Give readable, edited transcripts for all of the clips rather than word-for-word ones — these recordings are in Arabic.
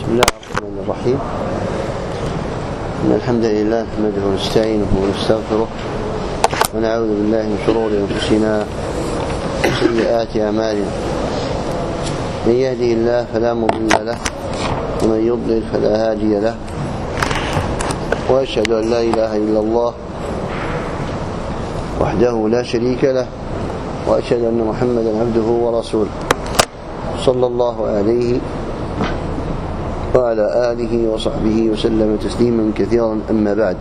بسم الله الرحمن الرحيم. إن الحمد لله نحمده ونستعينه ونستغفره ونعوذ بالله من شرور أنفسنا وسيئات أعمالنا. من يهده الله فلا مضل له ومن يضلل فلا هادي له، وأشهد أن لا إله إلا الله وحده لا شريك له، وأشهد أن محمدا عبده ورسوله صلى الله عليه وعلى آله وصحبه وسلم تسليما كثيرا. أما بعد،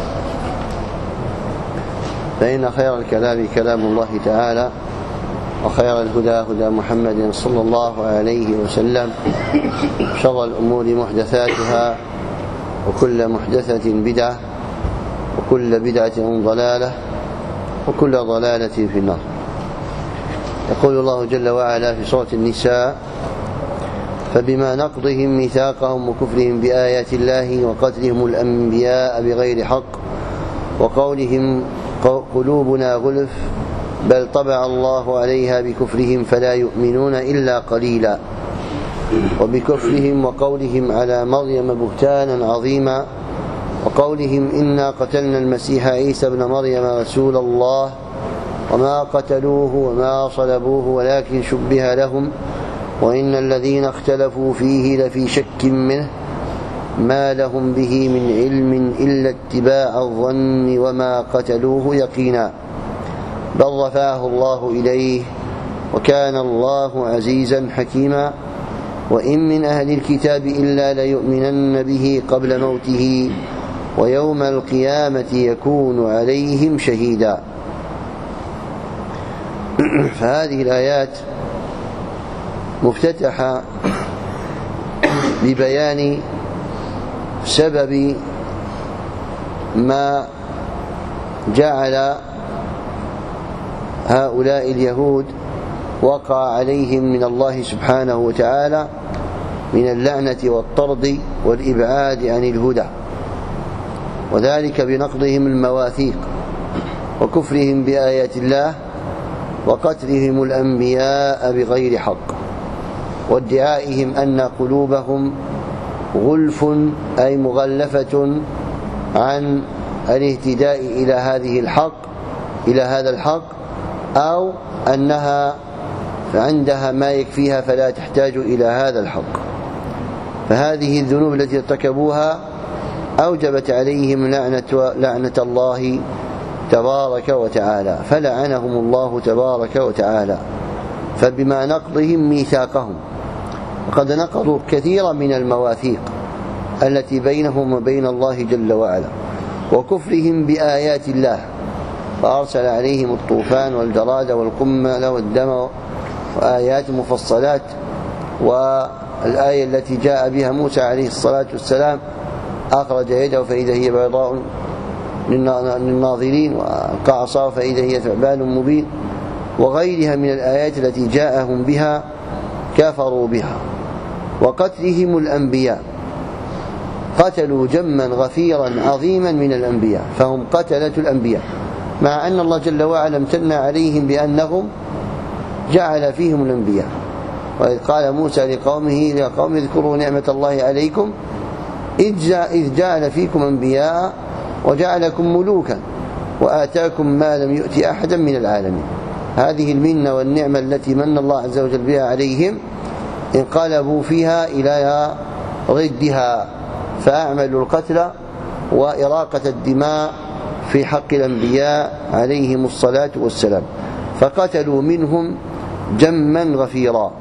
فإن خير الكلام كلام الله تعالى، وخير الهدى هدى محمد صلى الله عليه وسلم، شر الأمور محدثاتها، وكل محدثة بدعة، وكل بدعة ضلالة، وكل ضلالة في النار. يقول الله جل وعلا في سورة النساء: فبما نقضهم ميثاقهم وكفرهم بآيات الله وقتلهم الأنبياء بغير حق وقولهم قلوبنا غلف بل طبع الله عليها بكفرهم فلا يؤمنون إلا قليلا، وبكفرهم وقولهم على مريم بهتانا عظيما، وقولهم إنا قتلنا المسيح عيسى ابن مريم رسول الله وما قتلوه وما صلبوه ولكن شبه لهم وإن الذين اختلفوا فيه لفي شك منه ما لهم به من علم إلا اتباع الظن وما قتلوه يقينا بل رفعه الله إليه وكان الله عزيزا حكيما. وإن من أهل الكتاب إلا ليؤمنن به قبل موته ويوم القيامة يكون عليهم شهيدا. فهذه الآيات مفتتحة ببيان سبب ما جعل هؤلاء اليهود وقع عليهم من الله سبحانه وتعالى من اللعنة والطرد والإبعاد عن الهدى، وذلك بنقضهم المواثيق وكفرهم بآيات الله وقتلهم الأنبياء بغير حق، وادعائهم أن قلوبهم غلف أي مغلفة عن الاهتداء إلى هذا الحق، أو أنها عندها ما يكفيها فلا تحتاج إلى هذا الحق. فهذه الذنوب التي ارتكبوها أوجبت عليهم لعنة الله تبارك وتعالى، فلعنهم الله تبارك وتعالى. فبما نقضهم ميثاقهم، وقد نقضوا كثيرا من المواثيق التي بينهم وبين الله جل وعلا، وكفرهم بآيات الله فأرسل عليهم الطوفان والجراد والقمل والدم وآيات مفصلات، والآية التي جاء بها موسى عليه الصلاة والسلام أخرج يده فإذا هي بيضاء للناظرين وألقى عصاه فإذا هي ثعبان مبين، وغيرها من الآيات التي جاءهم بها كفروا بها. وقتلهم الأنبياء، قتلوا جما غفيرا عظيما من الأنبياء، فهم قتلة الأنبياء، مع أن الله جل وعلا امتن عليهم بأنهم جعل فيهم الأنبياء. وإذ قال موسى لقومه يا قوم اذكروا نعمة الله عليكم إذ جعل فيكم أنبياء وجعلكم ملوكا وآتاكم ما لم يؤت أحدا من العالمين. هذه المنة والنعمة التي من الله عز وجل بها عليهم انقلبوا فيها إلى ضدها، فأعملوا القتل وإراقة الدماء في حق الأنبياء عليهم الصلاة والسلام، فقتلوا منهم جما غفيرا.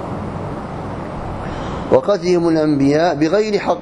وقتلهم الأنبياء بغير حق،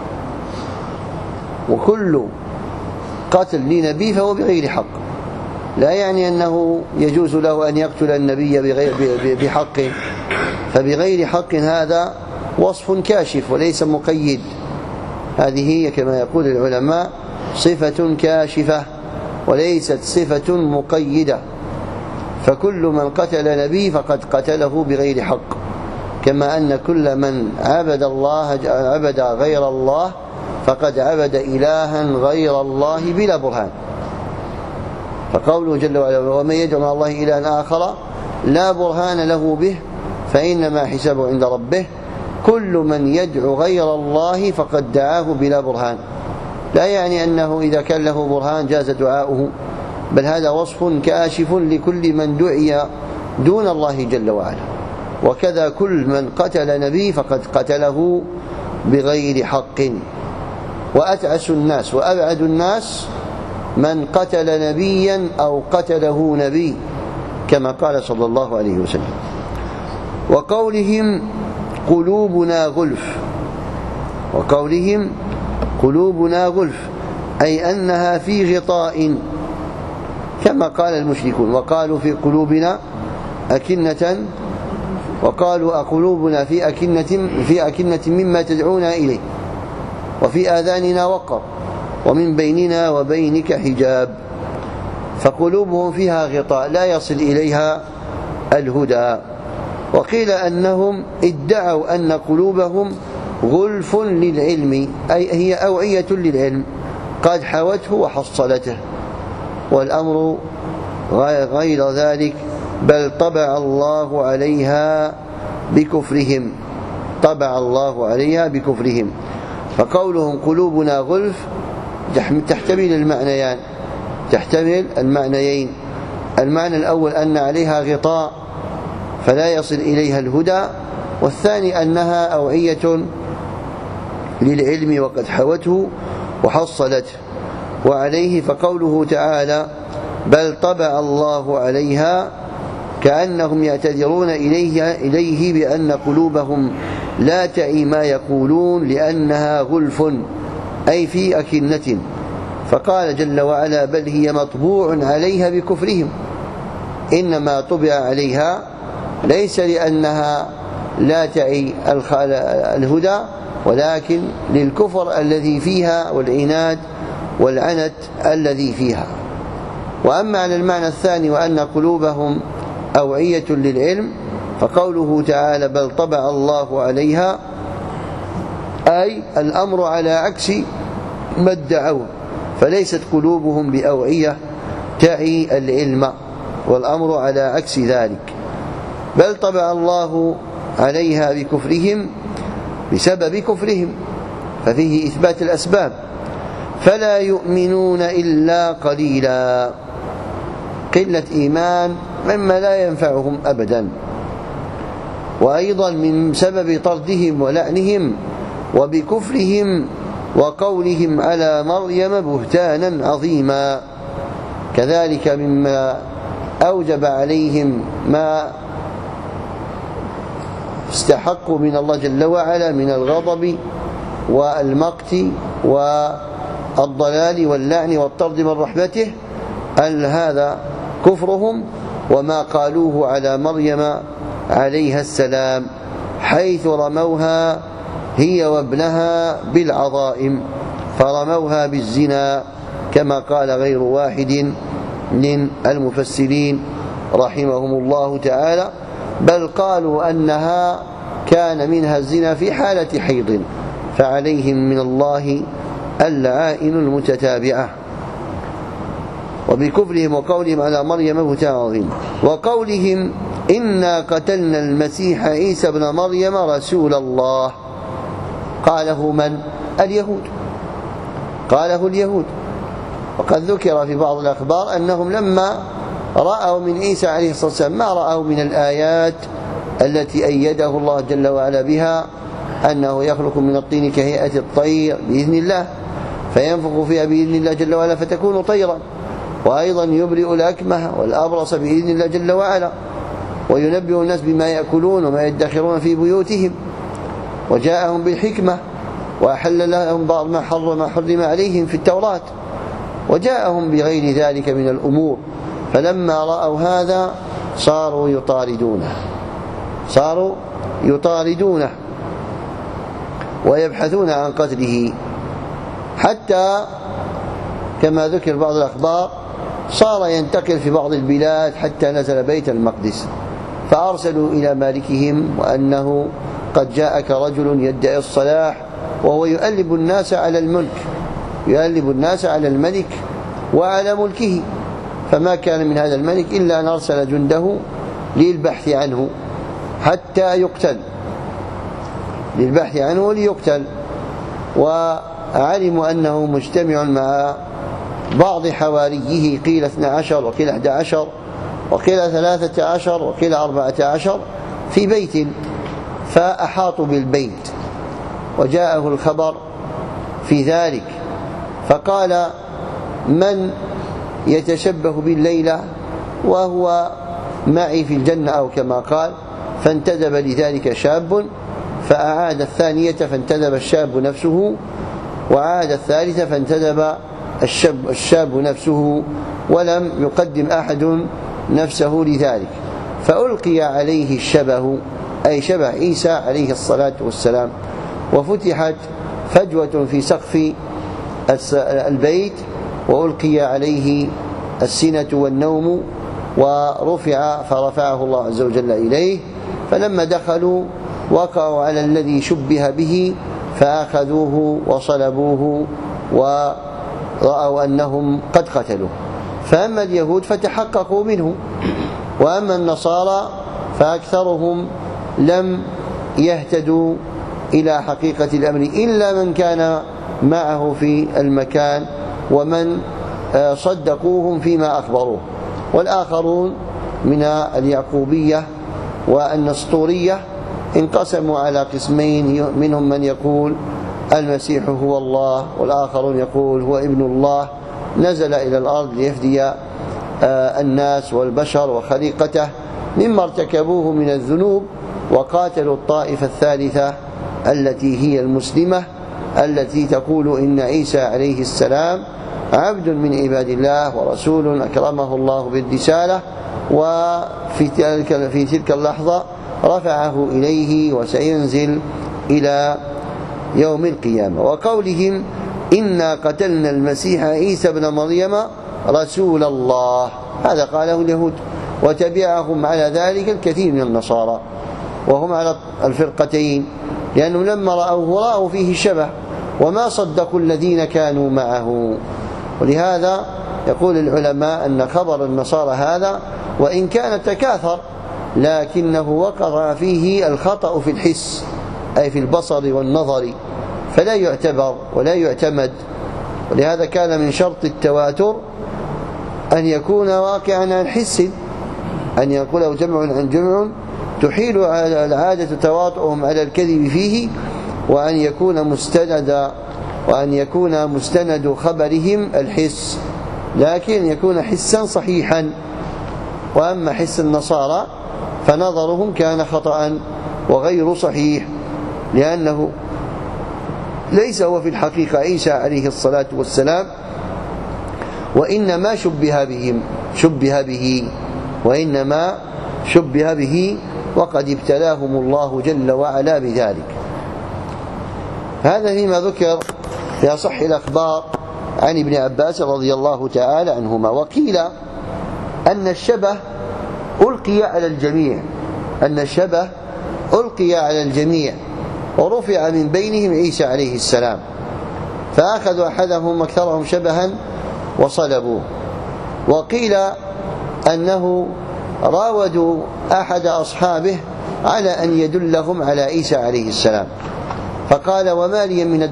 وكل قتل لنبي فهو بغير حق، لا يعني أنه يجوز له أن يقتل النبي بحق، فبغير حق هذا وصف كاشف وليس مقيد. هذه هي كما يقول العلماء صفة كاشفة وليست صفة مقيدة، فكل من قتل نبي فقد قتله بغير حق، كما أن كل من عبد غير الله فقد عبد إلها غير الله بلا برهان. فقوله جل وعلا: ومن يدعو مع الله إلها آخر لا برهان له به فإنما حسابه عند ربه، كل من يدعو غير الله فقد دعاه بلا برهان. لا يعني أنه إذا كان له برهان جاز دعاؤه، بل هذا وصف كاشف لكل من دعي دون الله جل وعلا. وكذا كل من قتل نبي فقد قتله بغير حق. وأتعس الناس وأبعد الناس من قتل نبيا أو قتله نبي، كما قال صلى الله عليه وسلم. وقولهم قلوبنا غلف، وقولهم قلوبنا غلف أي أنها في غطاء، كما قال المشركون وقالوا في قلوبنا أكنة، وقالوا أقلوبنا في أكنة مما تدعونا إليه وفي آذاننا وقر ومن بيننا وبينك حجاب. فقلوبهم فيها غطاء لا يصل إليها الهدى. وقيل أنهم ادعوا أن قلوبهم غلف للعلم، أي هي أوعية للعلم قد حوته وحصلته، والأمر غير ذلك، بل طبع الله عليها بكفرهم، طبع الله عليها بكفرهم. فقولهم قلوبنا غلف تحتمل المعنيين، تحتمل المعنيين. المعنى الأول أن عليها غطاء فلا يصل إليها الهدى، والثاني أنها أوعية للعلم وقد حوته وحصلته. وعليه فقوله تعالى بل طبع الله عليها كأنهم يعتذرون إليه بأن قلوبهم لا تعي ما يقولون لأنها غلف أي في أكنة. فقال جل وعلا بل هي مطبوع عليها بكفرهم، إنما طبع عليها ليس لأنها لا تعي الهدى، ولكن للكفر الذي فيها والعناد والعنت الذي فيها. وأما على المعنى الثاني وأن قلوبهم أوعية للعلم، فقوله تعالى بل طبع الله عليها أي الأمر على عكس ما ادعوه، فليست قلوبهم بأوعية تعي العلم، والأمر على عكس ذلك. بل طبع الله عليها بكفرهم بسبب كفرهم، ففيه إثبات الأسباب، فلا يؤمنون إلا قليلا، قلة إيمان مما لا ينفعهم أبدا. وأيضا من سبب طردهم ولعنهم وبكفرهم وقولهم على مريم بهتانا عظيما، كذلك مما أوجب عليهم ما استحقوا من الله جل وعلا من الغضب والمقت والضلال واللعن والطرد من رحمته، هذا كفرهم وما قالوه على مريم عليها السلام، حيث رموها هي وابنها بالعظائم، فرموها بالزنا، كما قال غير واحد من المفسرين رحمهم الله تعالى، بل قالوا أنها كان منها الزنا في حالة حيض، فعليهم من الله اللعائن المتتابعة. وبكفرهم وقولهم على مريم بهتان عظيم. وقولهم إنا قتلنا المسيح عيسى بن مريم رسول الله، قاله من؟ اليهود، قاله اليهود. وقد ذكر في بعض الأخبار أنهم لما رأوا من عيسى عليه الصلاة والسلام ما رأوا من الآيات التي أيده الله جل وعلا بها، أنه يخلق من الطين كهيئة الطير بإذن الله فينفخ فيها بإذن الله جل وعلا فتكون طيرا، وأيضا يبرئ الأكمه والأبرص بإذن الله جل وعلا، وينبئ الناس بما يأكلون وما يدخرون في بيوتهم، وجاءهم بالحكمة وأحل لهم بعض ما حرم عليهم في التوراة، وجاءهم بغير ذلك من الأمور. فلما رأوا هذا صاروا يطاردونه ويبحثون عن قتله، حتى كما ذكر بعض الأخبار صار ينتقل في بعض البلاد حتى نزل بيت المقدس، فأرسلوا إلى مالكهم وأنه قد جاءك رجل يدعي الصلاح وهو يؤلب الناس على الملك، يؤلب الناس على الملك وعلى ملكه، فما كان من هذا الملك إلا أن أرسل جنده للبحث عنه حتى يقتل، للبحث عنه وليقتل. وعلموا أنه مجتمع مع بعض حواريه، قيل 12 وقيل 11 وقيل 13 وقيل 14 في بيت، فأحاطوا بالبيت وجاءه الخبر في ذلك، فقال: من يتشبه بالليلة وهو معي في الجنة، أو كما قال. فانتدب لذلك شاب، فأعاد الثانية فانتدب الشاب نفسه، وعاد الثالثة فانتدب الشاب نفسه، ولم يقدم أحد نفسه لذلك، فألقي عليه الشبه، أي شبه عيسى عليه الصلاة والسلام، وفتحت فجوة في سقف البيت، وألقي عليه السنة والنوم، فرفعه الله عز وجل إليه. فلما دخلوا وقعوا على الذي شبه به، فأخذوه وصلبوه ورأوا أنهم قد قتلوه. فأما اليهود فتحققوا منه، وأما النصارى فأكثرهم لم يهتدوا إلى حقيقة الأمر إلا من كان معه في المكان ومن صدقوهم فيما أخبروه. والآخرون من اليعقوبية والنسطورية انقسموا على قسمين، منهم من يقول المسيح هو الله، والآخرون يقول هو ابن الله نزل إلى الأرض ليفدي الناس والبشر وخليقته مما ارتكبوه من الذنوب، وقاتلوا الطائفة الثالثة التي هي المسلمة، التي تقول إن عيسى عليه السلام عبد من عباد الله ورسول أكرمه الله بالرسالة، وفي تلك اللحظة رفعه إليه وسينزل إلى يوم القيامة. وقولهم إنا قتلنا المسيح عيسى بن مريم رسول الله، هذا قاله اليهود، وتبعهم على ذلك الكثير من النصارى، وهم على الفرقتين، لأنهم لما رأوا فيه الشبه وما صدقوا الذين كانوا معه. ولهذا يقول العلماء أن خبر النصارى هذا وإن كان تكاثر، لكنه وقع فيه الخطأ في الحس، أي في البصر والنظر، فلا يعتبر ولا يعتمد. ولهذا كان من شرط التواتر أن يكون واقعا عن حس، أن يقوله جمع عن جمع تحيل على العادة تواطؤهم على الكذب فيه، وأن يكون مستند خبرهم الحس، لكن يكون حسا صحيحا. وأما حس النصارى فنظرهم كان خطأ وغير صحيح، لأنه ليس هو في الحقيقة عيسى عليه الصلاة والسلام، وإنما شبه به وقد ابتلاهم الله جل وعلا بذلك. هذا فيما ذكر في أصح الأخبار عن ابن عباس رضي الله تعالى عنهما. وقيل أن الشبه ألقي على الجميع ورفع من بينهم عيسى عليه السلام، فأخذوا أحدهم أكثرهم شبها وصلبوه. وقيل أنه راودوا أحد أصحابه على أن يدلهم على عيسى عليه السلام، فقال وما لي من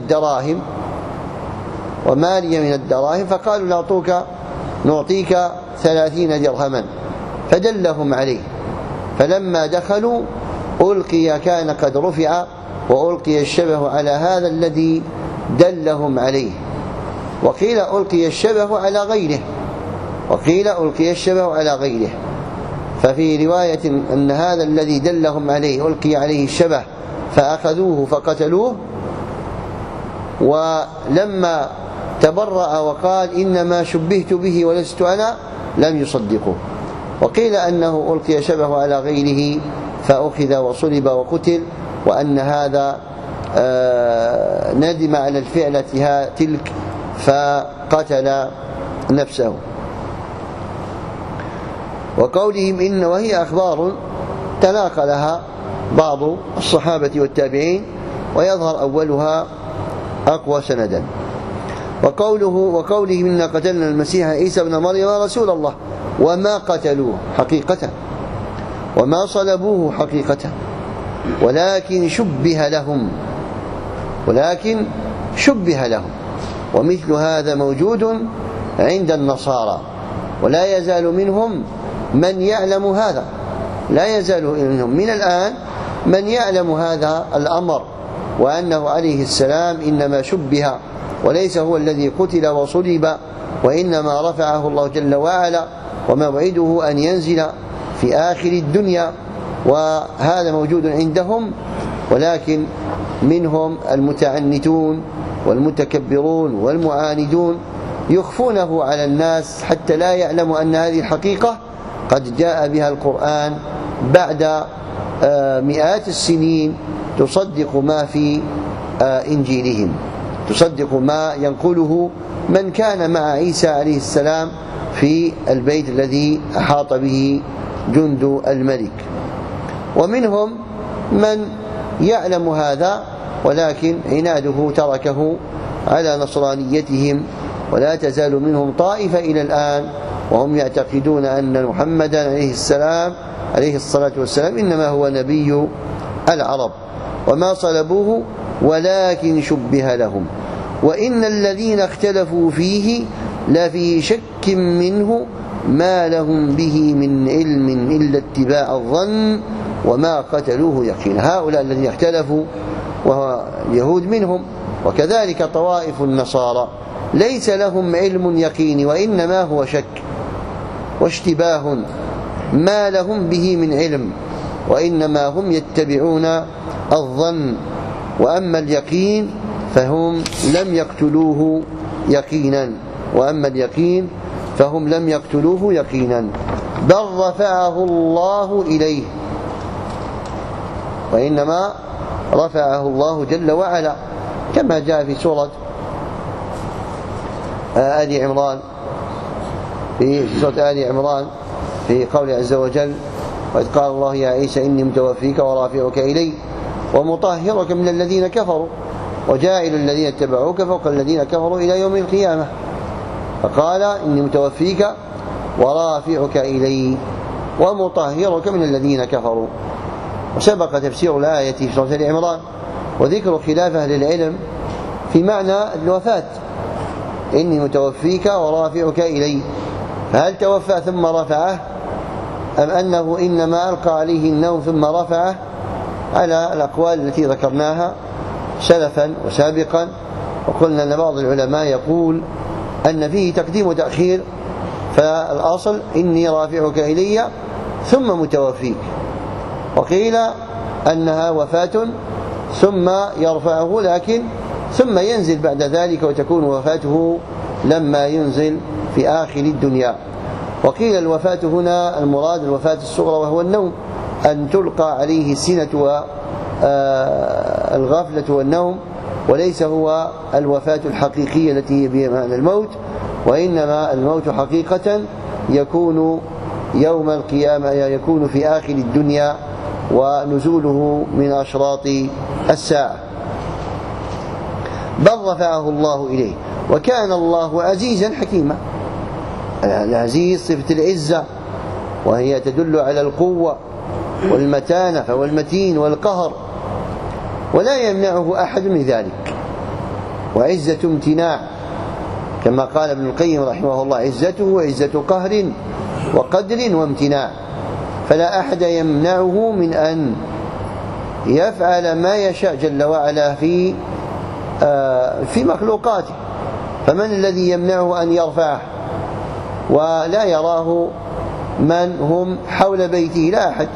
الدراهم، فقالوا نعطيك 30 درهما، فدلهم عليه. فلما دخلوا كان قد رفع وألقي الشبه على هذا الذي دلهم عليه. وقيل ألقي الشبه على غيره، ففي رواية أن هذا الذي دلهم عليه ألقي عليه الشبه فأخذوه فقتلوه، ولما تبرأ وقال إنما شبهت به ولست أنا لم يصدقوه. وقيل أنه ألقي شبه على غيره فأخذ وصلب وقتل، وأن هذا ندم على الفعلة تلك فقتل نفسه. وقولهم وهي أخبار تناقلها بعض الصحابة والتابعين، ويظهر أولها أقوى سندا. وقولهم إنا قتلنا المسيح عيسى بن مريم رسول الله وما قتلوه حقيقة وما صلبوه حقيقة، ولكن شبه لهم. ومثل هذا موجود عند النصارى، ولا يزال منهم من يعلم هذا، لا يزال منهم من الآن من يعلم هذا الأمر، وأنه عليه السلام إنما شبه وليس هو الذي قتل وصلب، وإنما رفعه الله جل وعلا، وموعده أن ينزل في آخر الدنيا. وهذا موجود عندهم، ولكن منهم المتعنتون والمتكبرون والمعاندون يخفونه على الناس حتى لا يعلموا أن هذه الحقيقة قد جاء بها القرآن بعد مئات السنين، تصدق ما في إنجيلهم، تصدق ما ينقله من كان مع عيسى عليه السلام في البيت الذي أحاط به جند الملك. ومنهم من يعلم هذا ولكن عناده تركه على نصرانيتهم، ولا تزال منهم طائفة إلى الآن وهم يعتقدون أن محمدا عليه الصلاة والسلام إنما هو نبي العرب، وما صلبوه ولكن شبه لهم. وإن الذين اختلفوا فيه لفي شك منه ما لهم به من علم إلا اتباع الظن وما قتلوه يقينا. هؤلاء الذين اختلفوا وهو اليهود منهم، وكذلك طوائف النصارى ليس لهم علم يقيني، وإنما هو شك واشتباه، ما لهم به من علم، وإنما هم يتبعون الظن. وأما اليقين فهم لم يقتلوه يقينا، بل رفعه الله إليه، وإنما رفعه الله جل وعلا، كما جاء في سورة آل عمران، في قول عز وجل: وإذ قال الله يا عيسى إني متوفيك ورافعك إلي ومطهرك من الذين كفروا وجاعل الذين اتبعوك فوق الذين كفروا إلى يوم القيامة. فقال: إني متوفيك ورافعك إلي ومطهرك من الذين كفروا. وسبق تفسير الآية في سورة آل عمران وذكر خلاف أهل العلم في معنى الوفاة: إني متوفيك ورافعك إلي، فهل توفى ثم رفعه، أم أنه إنما ألقى عليه النوم ثم رفعه؟ على الأقوال التي ذكرناها سلفا وسابقا. وقلنا أن بعض العلماء يقول أن فيه تقديم وتأخير، فالأصل إني رافعك إلي ثم متوفيك، وقيل أنها وفاة ثم يرفعه لكن ثم ينزل بعد ذلك، وتكون وفاته لما ينزل في آخر الدنيا. وقيل الوفاة هنا المراد الوفاة الصغرى وهو النوم، أن تلقى عليه السنة والغفلة والنوم، وليس هو الوفاة الحقيقية التي هي بمعنى الموت، وإنما الموت حقيقة يكون يوم القيامة، يكون في آخر الدنيا ونزوله من أشراط الساعة. بل رفعه الله إليه وكان الله عزيزا حكيما. العزيز صفة العزة، وهي تدل على القوة والمتانة، فهو المتين والقهر، ولا يمنعه أحد من ذلك. وعزة امتناع، كما قال ابن القيم رحمه الله: عزته عزة قهر وقدر وامتناع، فلا أحد يمنعه من أن يفعل ما يشاء جل وعلا في مخلوقاته. فمن الذي يمنعه أن يرفعه ولا يراه من هم حول بيته؟ لا أحد.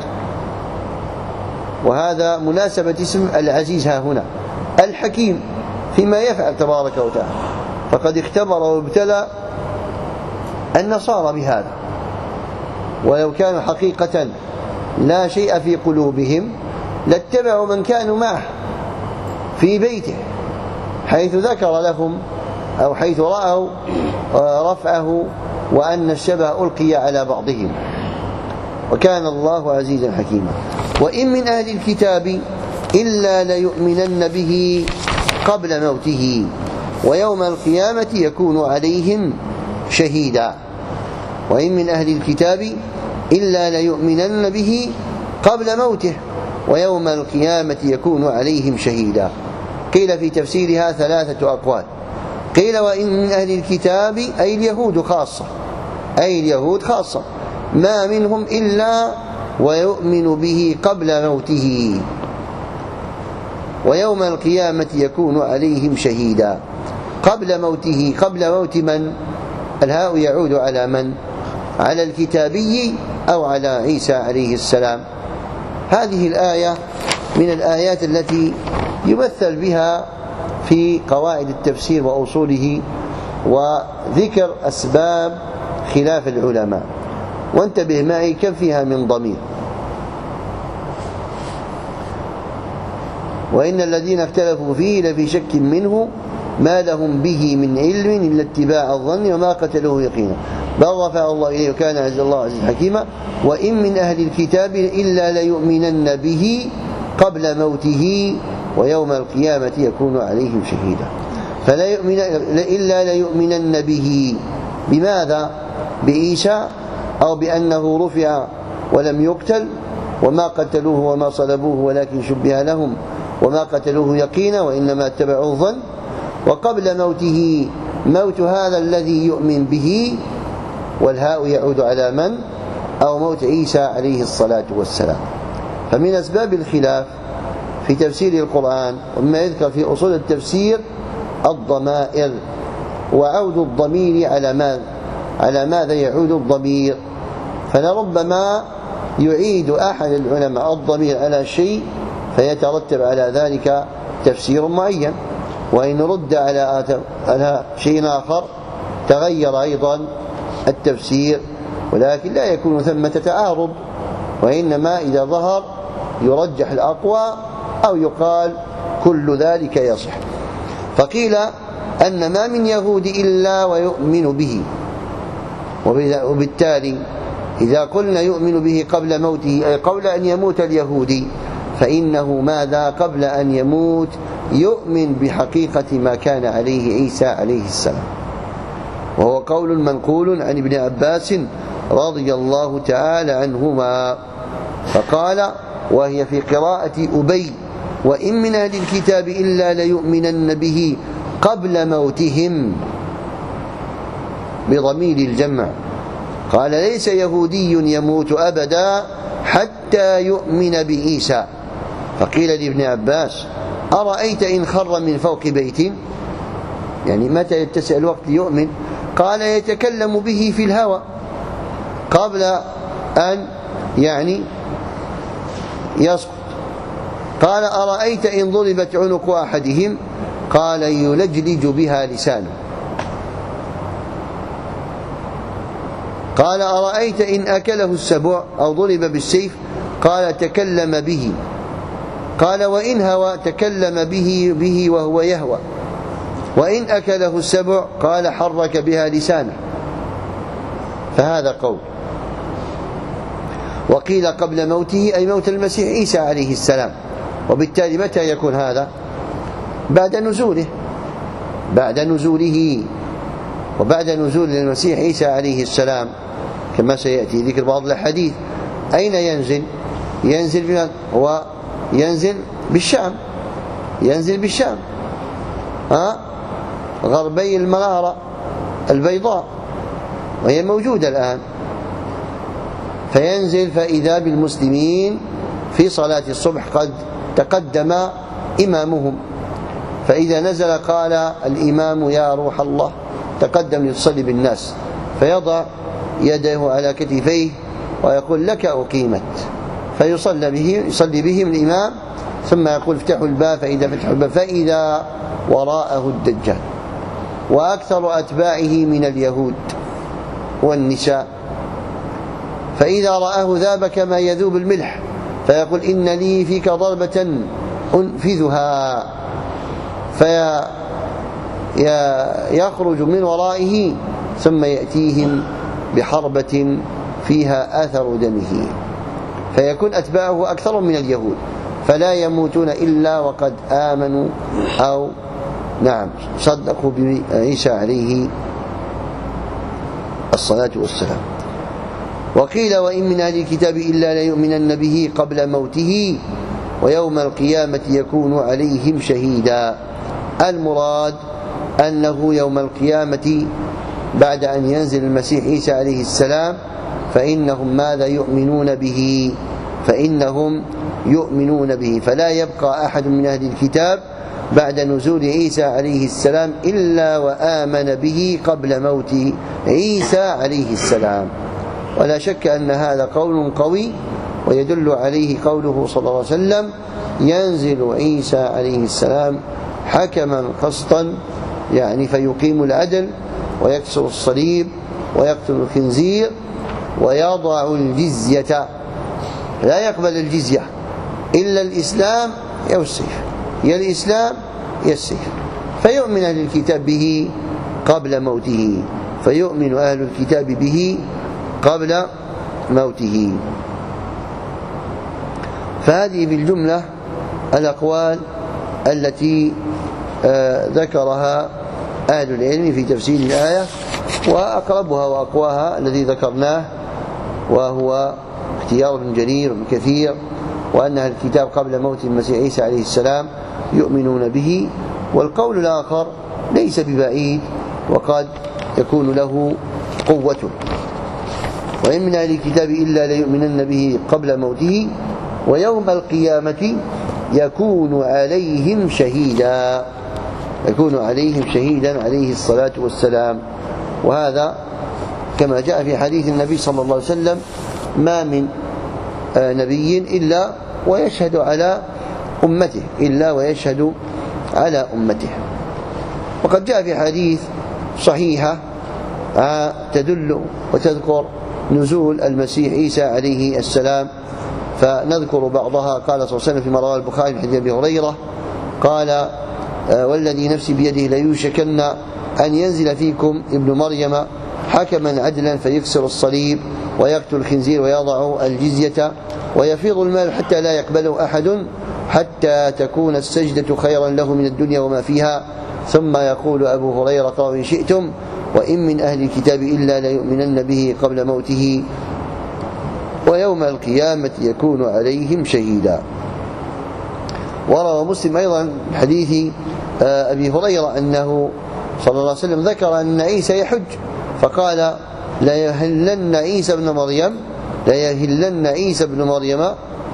وهذا مناسبة اسم العزيز ها هنا، الحكيم فيما يفعل تبارك وتعالى. فقد اختبر وابتلى النصارى بهذا، ولو كانوا حقيقة لا شيء في قلوبهم لاتبعوا من كانوا معه في بيته، حيث ذكر لهم أو حيث رأوا رفعه وأن الشبه ألقي على بعضهم. وكان الله عزيزا حكيما. وإن من أهل الكتاب إلا ليؤمنن به قبل موته ويوم القيامة يكون عليهم شهيدا. وإن من أهل الكتاب إلا ليؤمنن به قبل موته، ويوم القيامة يكون عليهم شهيدا. قيل في تفسيرها 3 أقوال. قيل وإن من أهل الكتاب أي اليهود خاصة، أي اليهود خاصة، ما منهم إلا ويؤمن به قبل موته، ويوم القيامة يكون عليهم شهيدا. قبل موته، قبل موت من؟ الهاء يعود على من؟ على الكتابي أو على عيسى عليه السلام. هذه الآية من الآيات التي يمثل بها في قواعد التفسير وأصوله وذكر أسباب خلاف العلماء. وانتبه معي كم فيها من ضمير. وإن الذين اختلفوا فيه لفي شك منه ما لهم به من علم إلا اتباع الظن وما قتلوه يقينا بل رفع الله إليه وكان عز الله عزيزا حكيما. وإن من أهل الكتاب إلا ليؤمنن به قبل موته ويوم القيامة يكون عليهم شهيدا. فلا يؤمن إلا ليؤمنن به. بماذا؟ بعيسى أو بأنه رفع ولم يقتل وما قتلوه وما صلبوه ولكن شبه لهم وما قتلوه يقينا وإنما اتبعوا الظن. وقبل موته موت هذا الذي يؤمن به، والهاء يعود على من؟ أو موت عيسى عليه الصلاة والسلام. فمن أسباب الخلاف في تفسير القرآن ومما يذكر في أصول التفسير الضمائر وعود الضمير على ماذا يعود الضمير. فلربما يعيد أحد العلماء الضمير على شيء فيترتب على ذلك تفسير معين، وإن رد على شيء آخر تغير أيضا التفسير، ولكن لا يكون ثمة تعارض، وإنما إذا ظهر يرجح الأقوى أو يقال كل ذلك يصح. فقيل أن ما من يهود إلا ويؤمن به، وبالتالي إذا قلنا يؤمن به قبل موته أي قبل أن يموت اليهودي فإنه ماذا؟ قبل أن يموت يؤمن بحقيقة ما كان عليه عيسى عليه السلام. وهو قول منقول عن ابن عباس رضي الله تعالى عنهما، فقال وهي في قراءة أبي وإن من أهل الكتاب إلا ليؤمنن به قبل موتهم بضمير الجمع. قال ليس يهودي يموت أبدا حتى يؤمن بعيسى. فقيل لابن عباس أرأيت إن خر من فوق بيت، يعني متى يتسع الوقت ليؤمن؟ قال يتكلم به في الهوى قبل أن يسقط. قال أرأيت إن ضربت عنق أحدهم؟ قال يلجلج بها لسانه. قال أرأيت إن أكله السبع أو ضرب بالسيف؟ قال تكلم به. قال وإن هوى؟ تكلم به وهو يهوى. وإن أكله السبع؟ قال حرك بها لسانه. فهذا قول. وقيل قبل موته أي موت المسيح عيسى عليه السلام، وبالتالي متى يكون هذا؟ بعد نزوله وبعد نزول المسيح عيسى عليه السلام كما سيأتي ذكر بعض الحديث. أين ينزل؟ ينزل بمن؟ هو ينزل بالشام، غربي المنارة البيضاء، وهي موجودة الآن. فينزل فإذا بالمسلمين في صلاة الصبح قد تقدم إمامهم، فإذا نزل قال الإمام يا روح الله تقدم يصلي بالناس، فيضع يده على كتفيه ويقول لك أقيمت، يصلي بهم الإمام، ثم يقول افتحوا الباب، فإذا فتحوا الباب فإذا وراءه الدجال وأكثر أتباعه من اليهود والنساء، فإذا رآه ذاب كما يذوب الملح، فيقول إن لي فيك ضربة أنفذها، فيخرج من ورائه ثم يأتيهم بحربة فيها آثر دمه، فيكون أتباعه أكثر من اليهود، فلا يموتون إلا وقد آمنوا أو صدقوا بعيسى عليه الصلاة والسلام. وقيل وإن من أهل الكتاب إلا ليؤمنن به قبل موته ويوم القيامة يكون عليهم شهيدا. المراد أنه يوم القيامة بعد أن ينزل المسيح عيسى عليه السلام فإنهم ماذا يؤمنون به؟ فإنهم يؤمنون به، فلا يبقى أحد من أهل الكتاب بعد نزول عيسى عليه السلام إلا وآمن به قبل موت عيسى عليه السلام. ولا شك أن هذا قول قوي، ويدل عليه قوله صلى الله عليه وسلم: ينزل عيسى عليه السلام حكما قسطا، يعني فيقيم العدل ويكسر الصليب ويقتل الخنزير ويضع الجزية، لا يقبل الجزية إلا الإسلام أو السيف، يا الإسلام يا السيف. فيؤمن أهل الكتاب به قبل موته، فيؤمن أهل الكتاب به قبل موته. فهذه بالجملة الأقوال التي ذكرها أهل العلم في تفسير الآية، وأقربها وأقواها الذي ذكرناه وهو اختيار ابن جرير وابن كثير، وأن أهل الكتاب قبل موت المسيح عيسى عليه السلام يؤمنون به. والقول الآخر ليس ببعيد وقد يكون له قوة: وإن من أهل الكتاب إلا ليؤمنن به قبل موته ويوم القيامة يكون عليهم شهيدا، يكون عليهم شهيدا عليه الصلاة والسلام. وهذا كما جاء في حديث النبي صلى الله عليه وسلم: ما من نبي إلا ويشهد على أمته، إلا ويشهد على أمته. وقد جاء في حديث صحيحة تدل وتذكر نزول المسيح عيسى عليه السلام، فنذكر بعضها. قال صلى الله عليه وسلم فيما رواه البخاري من حديث أبي هريرة قال: والذي نفسي بيده ليوشكن أن ينزل فيكم ابن مريم حكما عدلا فيكسر الصليب ويقتل الخنزير ويضع الجزية ويفيض المال حتى لا يقبله أحد حتى تكون السجدة خيرا له من الدنيا وما فيها. ثم يقول أبو هريرة: قالوا إن شئتم وإن من أهل الكتاب إلا ليؤمنن به قبل موته ويوم القيامة يكون عليهم شهيدا. وروى مسلم أيضا حديث أبي هريرة أنه صلى الله عليه وسلم ذكر أن عيسى يحج، فقال: لا يهلن عيسى بن مريم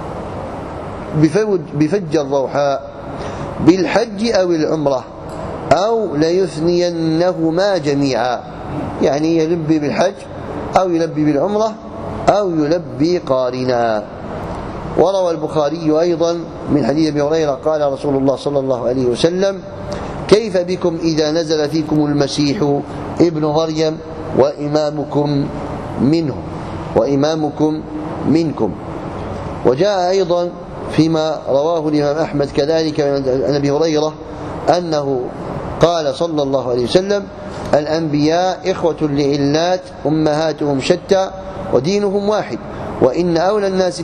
بفج الروحاء بالحج أو العمرة أو ليثنينهما جميعا، يعني يلبي بالحج أو يلبي بالعمرة أو يلبي قارنا. وروى البخاري أيضا من حديث أبي هريرة قال رسول الله صلى الله عليه وسلم: كيف بكم إذا نزل فيكم المسيح ابن مريم وإمامكم منكم. وجاء أيضا فيما رواه الإمام أحمد كذلك عن أبي هريرة أنه قال صلى الله عليه وسلم: الأنبياء إخوة لعلات أمهاتهم شتى ودينهم واحد، وإني أولى الناس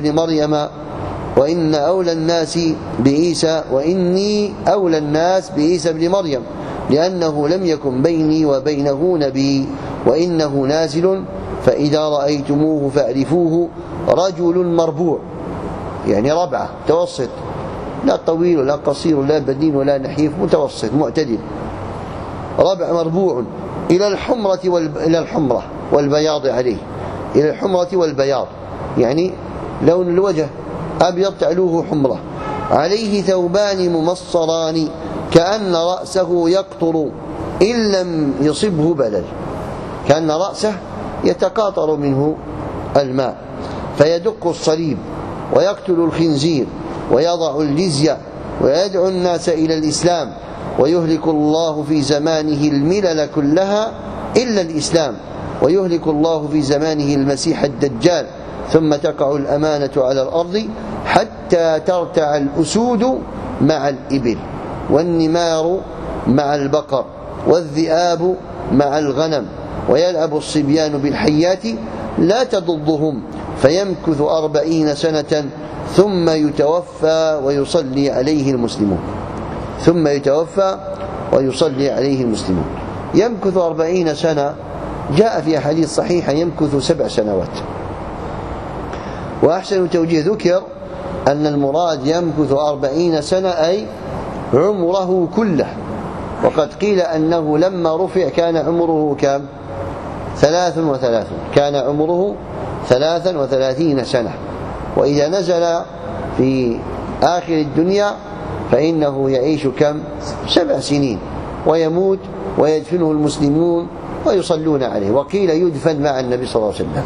بعيسى بن مريم لأنه لم يكن بيني وبينه نبي، وإنه نازل فإذا رأيتموه فاعرفوه رجل مربوع، يعني ربعة متوسط، لا طويل ولا قصير ولا بدين ولا نحيف، متوسط معتدل، ربع مربوع إلى الحمرة والبياض عليه، إلى الحمرة والبياض، يعني لون الوجه أبيض تعلوه حمرة، عليه ثوبان ممصران كأن رأسه يقطر إن لم يصبه بلل، كأن رأسه يتقاطر منه الماء، فيدق الصليب ويقتل الخنزير ويضع الجزية ويدعو الناس إلى الإسلام، ويهلك الله في زمانه الملل كلها إلا الإسلام، ويهلك الله في زمانه المسيح الدجال، ثم تقع الأمانة على الأرض حتى ترتع الأسود مع الإبل والنمار مع البقر والذئاب مع الغنم، ويلعب الصبيان بالحيات لا تضضهم، فيمكث 40 سنة ثم يتوفى ويصلي عليه المسلمون. يمكث 40 سنة، جاء في حديث صحيح يمكث 7 سنوات. وأحسن توجيه ذكر أن المراد يمكث 40 سنة أي عمره كله. وقد قيل أنه لما رفع كان عمره كم؟ 33، كان عمره 33 سنة. وإذا نزل في آخر الدنيا فإنه يعيش كم؟ 7 سنين، ويموت ويدفنه المسلمون ويصلون عليه. وقيل يدفن مع النبي صلى الله عليه وسلم.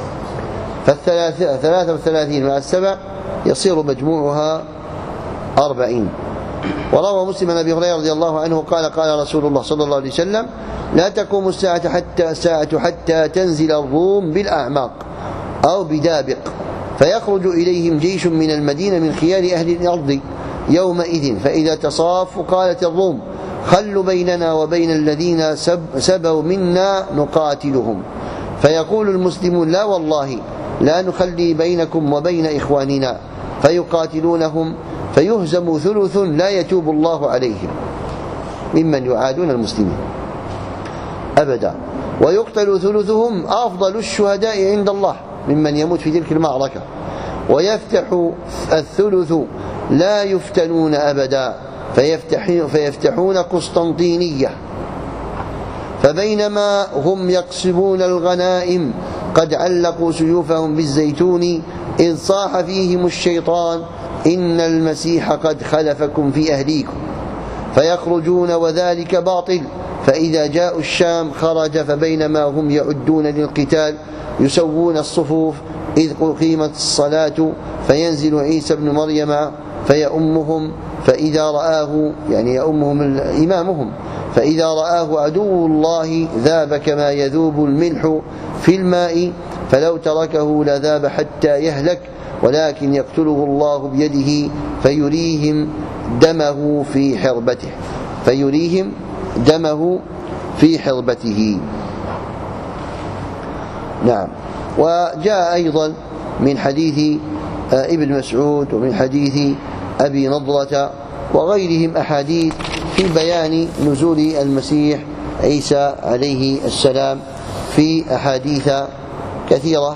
ف33 مع 7 يصير مجموعها 40. وروى مسلم عن أبي هريرة رضي الله عنه قال قال رسول الله صلى الله عليه وسلم: لا تقوم الساعة حتى تنزل الروم بالأعماق أو بدابق، فيخرج إليهم جيش من المدينة من خيار أهل الأرض يومئذ، فإذا تصافوا قالت الروم: خلوا بيننا وبين الذين سبوا منا نقاتلهم. فيقول المسلمون: لا والله لا نخلي بينكم وبين إخواننا، فيقاتلونهم فيهزم ثلث لا يتوب الله عليهم ممن يعادون المسلمين أبدا، ويقتل ثلثهم أفضل الشهداء عند الله ممن يموت في تلك المعركة، ويفتح الثلث لا يفتنون أبدا فيفتحون قسطنطينية. فبينما هم يقصبون الغنائم قد علقوا سيوفهم بالزيتون إذ صاح فيهم الشيطان: إن المسيح قد خلفكم في أهليكم. فيخرجون وذلك باطل. فإذا جاءوا الشام خرج، فبينما هم يعدون للقتال يسوون الصفوف إذ قيمت الصلاة، فينزل عيسى بن مريم فيأمهم، فإذا رآه يعني يأمهم إمامهم، فإذا رآه عدو الله ذاب كما يذوب الملح في الماء، فلو تركه لذاب حتى يهلك، ولكن يقتله الله بيده فيريهم دمه في حربته. نعم. وجاء أيضا من حديث ابن مسعود ومن حديث أبي نضرة وغيرهم أحاديث في بيان نزول المسيح عيسى عليه السلام، في أحاديث كثيرة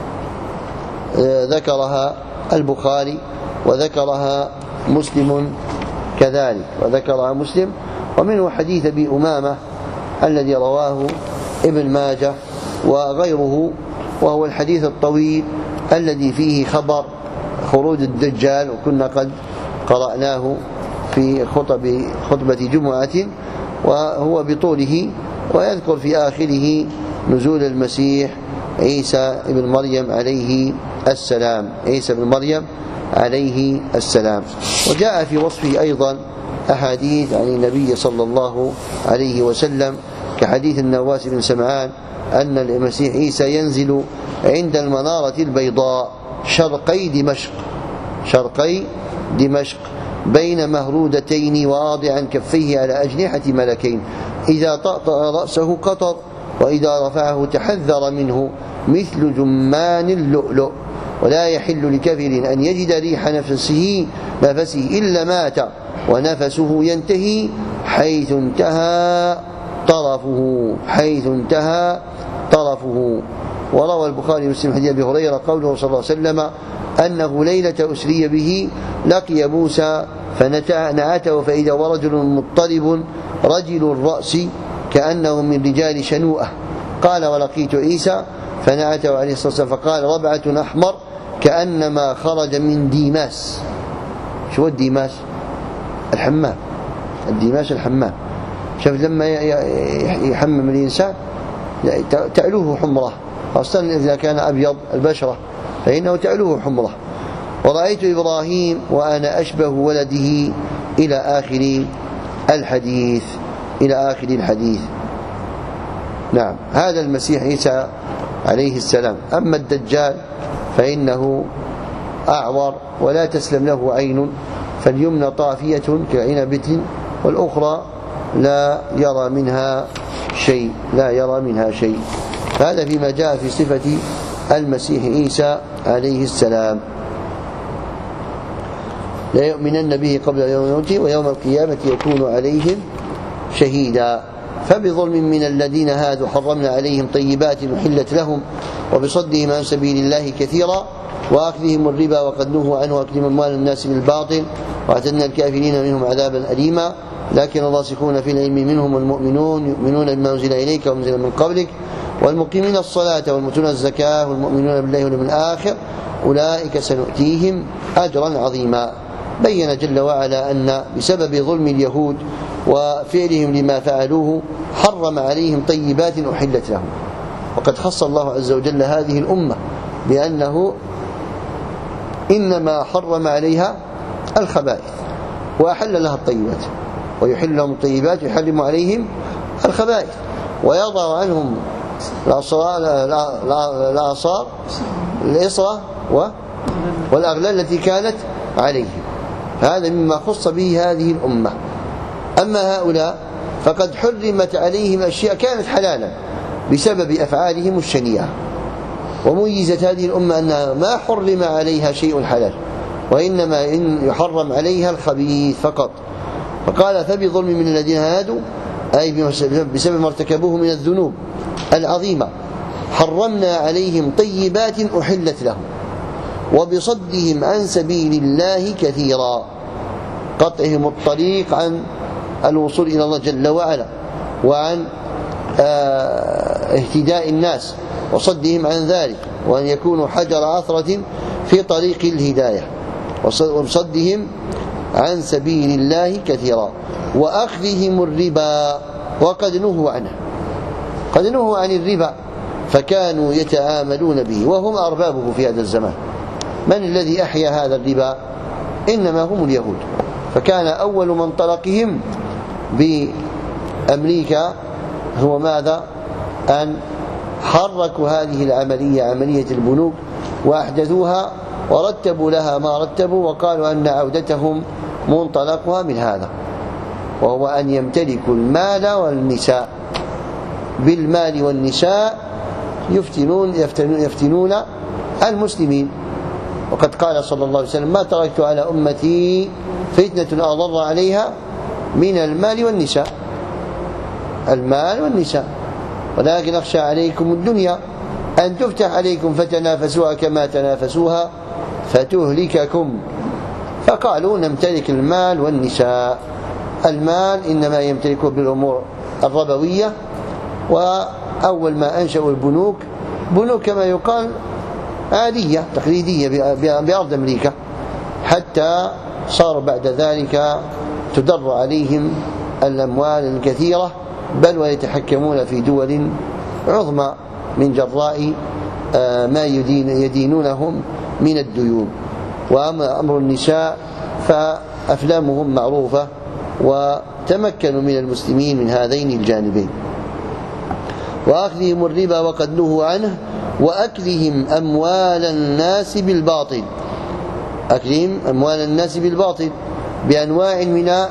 ذكرها البخاري وذكرها مسلم كذلك، ومنه حديث أبي أمامة الذي رواه ابن ماجه وغيره، وهو الحديث الطويل الذي فيه خبر خروج الدجال، وكنا قد قرأناه في خطبة جمعة، وهو بطوله، ويذكر في آخره نزول المسيح عيسى بن مريم عليه السلام. وجاء في وصفه أيضا أحاديث عن النبي صلى الله عليه وسلم، كحديث النواس بن سمعان أن المسيح عيسى ينزل عند المنارة البيضاء شرقي دمشق بين مهرودتين واضعا كفيه على أجنحة ملكين، إذا طأطأ رأسه قطر، وإذا رفعه تحذر منه مثل جمان اللؤلؤ، ولا يحل لكافر أن يجد ريح نفسه إلا مات، ونفسه ينتهي حيث انتهى طرفه. وروى البخاري ومسلم حديث أبي هريرة قوله صلى الله عليه وسلم أنه ليلة أسري به لقي موسى فنعته، فإذا هو رجل مضطرب رجل الرأس كأنه من رجال شنوءة، قال: ولقيت عيسى فنعته عليه الصلاة والسلام فقال: ربعة أحمر كأنما خرج من ديماس. شو الديماس؟ الحمام. شوف لما يحمم الإنسان تعلوه حمرة، خاصة إذا كان أبيض البشرة فإنه تعلوه حمرة. ورأيت إبراهيم وأنا أشبه ولده إلى آخر الحديث. نعم. هذا المسيح عيسى عليه السلام. أما الدجال فإنه أعور ولا تسلم له عين، فاليمنى طافية كعنبة والأخرى لا يرى منها شيء. هذا فيما جاء في صفة المسيح عيسى عليه السلام. لا يؤمنن به قبل يوم موته ويوم القيامة يكون عليهم شهيدا. فبظلم من الذين هادوا حرمنا عليهم طيبات أحلت لهم وبصدهم عن سبيل الله كثيرا وأخذهم الربا وقد نهوا عنه وأكلهم أموال الناس بالباطل وأعتدنا الكافرين منهم عذابا أليما. لكن الراسخون في العلم منهم والمؤمنون يؤمنون بما أنزل إليك وأنزل من قبلك والمقيمين الصلاة والمؤتون الزكاة والمؤمنون بالله واليوم الآخر أولئك سنؤتيهم أجرا عظيما. بين جل وعلا أن بسبب ظلم اليهود وفعلهم لما فعلوه حرم عليهم طيبات أحلت لهم، وقد خص الله عز وجل هذه الأمة بأنه إنما حرم عليها الخبائث وأحل لها الطيبات، ويحل لهم الطيبات ويحرم عليهم الخبائث ويضع عنهم الآثار الإصرة والأغلال التي كانت عليهم. هذا مما خص به هذه الأمة. أما هؤلاء فقد حرمت عليهم أشياء كانت حلالا بسبب أفعالهم الشنيعة، وميزت هذه الأمة أنها ما حرم عليها شيء حلال، وإنما إن يحرم عليها الخبيث فقط. فقال فبظلم من الذين هادوا، أي بسبب ما ارتكبوه من الذنوب العظيمة حرمنا عليهم طيبات أحلت لهم، وبصدهم عن سبيل الله كثيرا، قطعهم الطريق عن الوصول إلى الله جل وعلا وعن اهتداء الناس وصدهم عن ذلك، وأن يكونوا حجر عثرة في طريق الهداية، وصدهم عن سبيل الله كثيرا، وأخذهم الربا وقد نهوا عنه. قد نهوا عن الربا فكانوا يتعاملون به وهم أربابه في هذا الزمان. من الذي أحيا هذا الربا؟ إنما هم اليهود. فكان أول منطلقهم بأمريكا هو ماذا؟ أن حركوا هذه العملية، عملية البنوك، وأحدثوها ورتبوا لها ما رتبوا، وقالوا أن عودتهم منطلقها من هذا، وهو أن يمتلكوا المال والنساء. بالمال والنساء يفتنون المسلمين. وقد قال صلى الله عليه وسلم ما تركت على أمتي فتنة أضر عليها من المال والنساء. المال والنساء، ولكن أخشى عليكم الدنيا أن تفتح عليكم فتنافسوها كما تنافسوها فتهلككم. فقالوا نمتلك المال والنساء. المال إنما يمتلكه بالأمور الربوية، وأول ما أنشأوا البنوك بنوك كما يقال عادية تقليدية بأرض أمريكا، حتى صار بعد ذلك تدر عليهم الأموال الكثيرة، بل ويتحكمون في دول عظمى من جراء ما يدينونهم من الديون. وأما أمر النساء فأفلامهم معروفة، وتمكنوا من المسلمين من هذين الجانبين. وأخذهم الربا وقد نهوا عنه وأكلهم أموال الناس بالباطل. أكلهم أموال الناس بالباطل بأنواع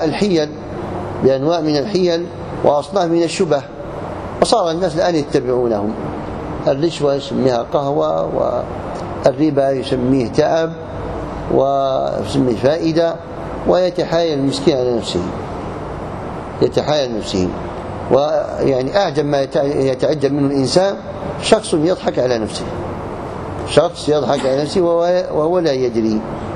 من الحيل وأصناف من الشبه، وصار الناس الآن يتبعونهم. الرشوة يسميها قهوة، والربا يسميه تعب ويسميه فائدة، ويتحايل المسكين على نفسه. ويعني أعجب ما يتعجب منه الإنسان شخص يضحك على نفسه وهو لا يدري.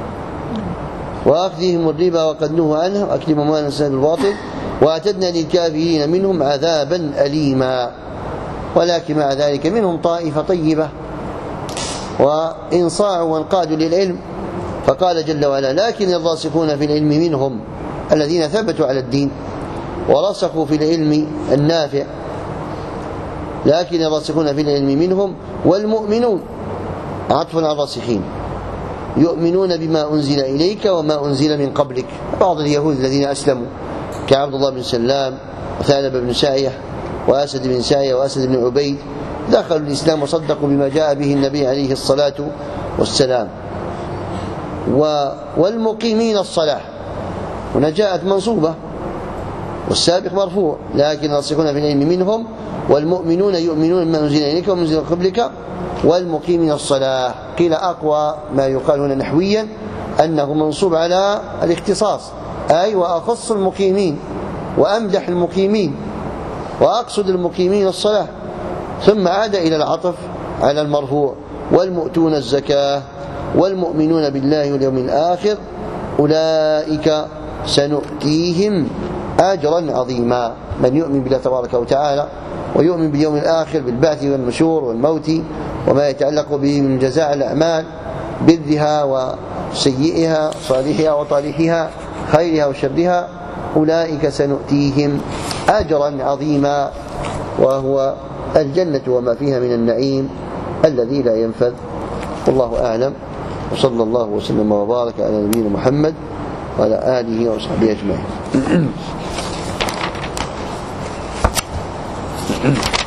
وأخذهم الربا وقد نهوا عنه وأكلهم أموال الناس بالباطل وأعتدنا للكافرين منهم عذابا أليما. ولكن مع ذلك منهم طائفة طيبة وإن صاعوا وانقادوا للعلم. فقال جل وعلا لكن الراسخون في العلم منهم الذين ثبتوا على الدين ورسخوا في العلم النافع. لكن الراسخون في العلم منهم والمؤمنون عطف على الراسخين يؤمنون بما أنزل إليك وما أنزل من قبلك. بعض اليهود الذين أسلموا كعبد الله بن سلام وثعلب بن سايح وأسد بن ساية وأسد بن عبيد دخلوا الإسلام وصدقوا بما جاء به النبي عليه الصلاة والسلام. والمقيمين الصلاة هنا جاءت منصوبة والسابق مرفوع. لكن الراسخون في العلم منهم والمؤمنون يؤمنون بما أنزل إليك وما أنزل من قبلك والمقيمين الصلاة. قيل أقوى ما يقال هنا نحويا أنه منصوب على الاختصاص، أي وأخص المقيمين وأمدح المقيمين وأقصد المقيمين الصلاة، ثم عاد إلى العطف على المرفوع والمؤتون الزكاة والمؤمنون بالله واليوم الآخر أولئك سنؤتيهم أجرا عظيما. من يؤمن بالله تبارك وتعالى ويؤمن باليوم الآخر بالبعث والنشور والموت وما يتعلق به من جزاء الأعمال برها وسيئها، صالحها وطالحها، خيرها وشرها، أولئك سنؤتيهم أجرا عظيما، وهو الجنة وما فيها من النعيم الذي لا ينفذ. والله أعلم، وصلى الله وسلم وبارك على نبينا محمد وعلى آله وصحبه أجمعين.